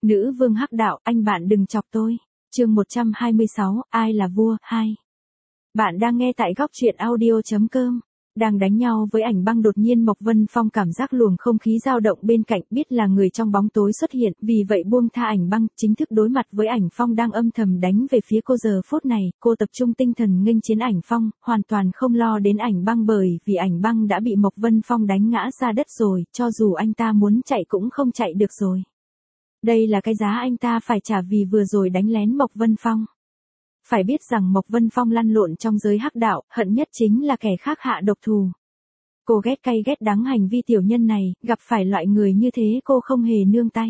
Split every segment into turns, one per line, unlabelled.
Nữ vương hắc đạo, anh bạn đừng chọc tôi. Chương 126, ai là vua, 2. Bạn đang nghe tại góc truyện audio.com. Đang đánh nhau với ảnh băng, đột nhiên Mộc Vân Phong cảm giác luồng không khí dao động bên cạnh, biết là người trong bóng tối xuất hiện, vì vậy buông tha ảnh băng, chính thức đối mặt với ảnh phong đang âm thầm đánh về phía cô. Giờ phút này, cô tập trung tinh thần nghênh chiến ảnh phong, hoàn toàn không lo đến ảnh băng, bởi vì ảnh băng đã bị Mộc Vân Phong đánh ngã ra đất rồi, cho dù anh ta muốn chạy cũng không chạy được rồi. Đây là cái giá anh ta phải trả vì vừa rồi đánh lén Mộc Vân Phong. Phải biết rằng Mộc Vân Phong lăn lộn trong giới hắc đạo, hận nhất chính là kẻ khác hạ độc thủ. Cô ghét cay ghét đắng hành vi tiểu nhân này, gặp phải loại người như thế cô không hề nương tay.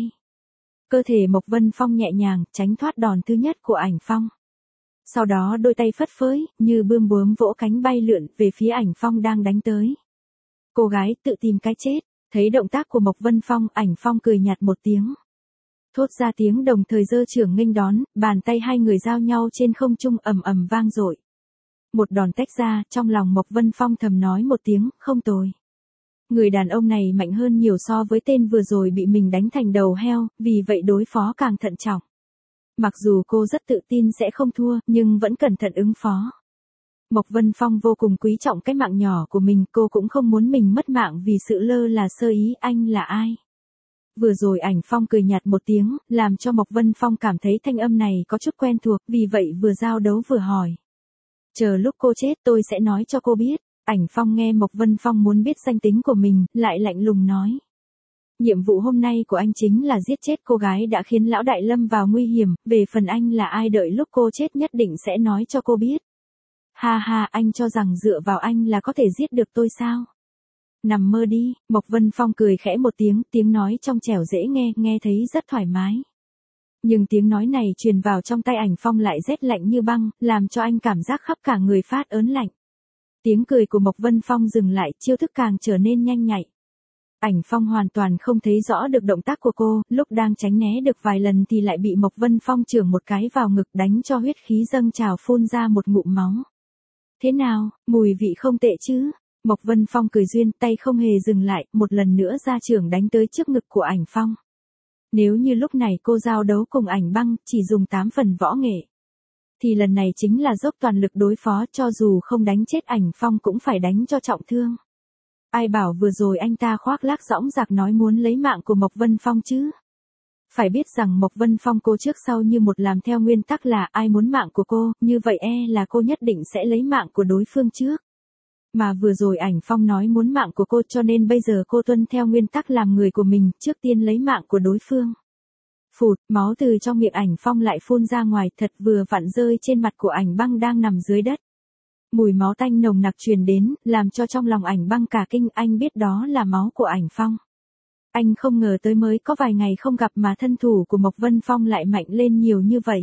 Cơ thể Mộc Vân Phong nhẹ nhàng, tránh thoát đòn thứ nhất của ảnh phong. Sau đó đôi tay phất phới, như bươm bướm vỗ cánh bay lượn về phía ảnh phong đang đánh tới. Cô gái tự tìm cái chết, thấy động tác của Mộc Vân Phong, ảnh phong cười nhạt một tiếng. Thốt ra tiếng đồng thời giơ chưởng nghênh đón, bàn tay hai người giao nhau trên không trung ầm ầm vang dội. Một đòn tách ra, trong lòng Mộc Vân Phong thầm nói một tiếng, không tồi. Người đàn ông này mạnh hơn nhiều so với tên vừa rồi bị mình đánh thành đầu heo, vì vậy đối phó càng thận trọng. Mặc dù cô rất tự tin sẽ không thua, nhưng vẫn cẩn thận ứng phó. Mộc Vân Phong vô cùng quý trọng cái mạng nhỏ của mình, cô cũng không muốn mình mất mạng vì sự lơ là sơ ý. Anh là ai? Vừa rồi ảnh phong cười nhạt một tiếng, làm cho Mộc Vân Phong cảm thấy thanh âm này có chút quen thuộc, vì vậy vừa giao đấu vừa hỏi. Chờ lúc cô chết tôi sẽ nói cho cô biết. Ảnh phong nghe Mộc Vân Phong muốn biết danh tính của mình, lại lạnh lùng nói. Nhiệm vụ hôm nay của anh chính là giết chết cô gái đã khiến lão đại lâm vào nguy hiểm, về phần anh là ai đợi lúc cô chết nhất định sẽ nói cho cô biết. Ha ha, anh cho rằng dựa vào anh là có thể giết được tôi sao? Nằm mơ đi. Mộc Vân Phong cười khẽ một tiếng, tiếng nói trong trẻo dễ nghe, nghe thấy rất thoải mái. Nhưng tiếng nói này truyền vào trong tai ảnh phong lại rét lạnh như băng, làm cho anh cảm giác khắp cả người phát ớn lạnh. Tiếng cười của Mộc Vân Phong dừng lại, chiêu thức càng trở nên nhanh nhạy. Ảnh phong hoàn toàn không thấy rõ được động tác của cô, lúc đang tránh né được vài lần thì lại bị Mộc Vân Phong chưởng một cái vào ngực, đánh cho huyết khí dâng trào, phun ra một ngụm máu. Thế nào, mùi vị không tệ chứ? Mộc Vân Phong cười duyên, tay không hề dừng lại, một lần nữa ra chưởng đánh tới trước ngực của ảnh phong. Nếu như lúc này cô giao đấu cùng ảnh băng, chỉ dùng 8 phần võ nghệ, thì lần này chính là dốc toàn lực đối phó, cho dù không đánh chết ảnh phong cũng phải đánh cho trọng thương. Ai bảo vừa rồi anh ta khoác lác dõng dạc nói muốn lấy mạng của Mộc Vân Phong chứ? Phải biết rằng Mộc Vân Phong cô trước sau như một làm theo nguyên tắc là ai muốn mạng của cô, như vậy là cô nhất định sẽ lấy mạng của đối phương trước. Mà vừa rồi ảnh phong nói muốn mạng của cô, cho nên bây giờ cô tuân theo nguyên tắc làm người của mình, trước tiên lấy mạng của đối phương. Phụt, máu từ trong miệng ảnh phong lại phun ra ngoài, thật vừa vặn rơi trên mặt của ảnh băng đang nằm dưới đất. Mùi máu tanh nồng nặc truyền đến, làm cho trong lòng ảnh băng cả kinh, anh biết đó là máu của ảnh phong. Anh không ngờ tới mới có vài ngày không gặp mà thân thủ của Mộc Vân Phong lại mạnh lên nhiều như vậy.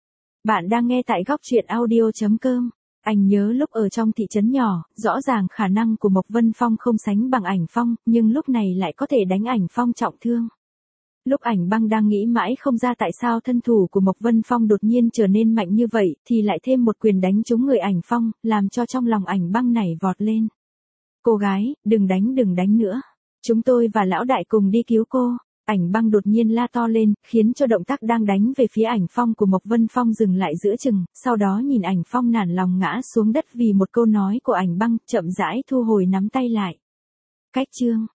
Bạn đang nghe tại góc truyện audio.com. Anh nhớ lúc ở trong thị trấn nhỏ, rõ ràng khả năng của Mộc Vân Phong không sánh bằng ảnh phong, nhưng lúc này lại có thể đánh ảnh phong trọng thương. Lúc ảnh băng đang nghĩ mãi không ra tại sao thân thủ của Mộc Vân Phong đột nhiên trở nên mạnh như vậy, thì lại thêm một quyền đánh trúng người ảnh phong, làm cho trong lòng ảnh băng nảy vọt lên. Cô gái, đừng đánh nữa. Chúng tôi và lão đại cùng đi cứu cô. Ảnh băng đột nhiên la to lên, khiến cho động tác đang đánh về phía ảnh phong của Mộc Vân Phong dừng lại giữa chừng, sau đó nhìn ảnh phong nản lòng ngã xuống đất vì một câu nói của ảnh băng, chậm rãi thu hồi nắm tay lại. Cách chương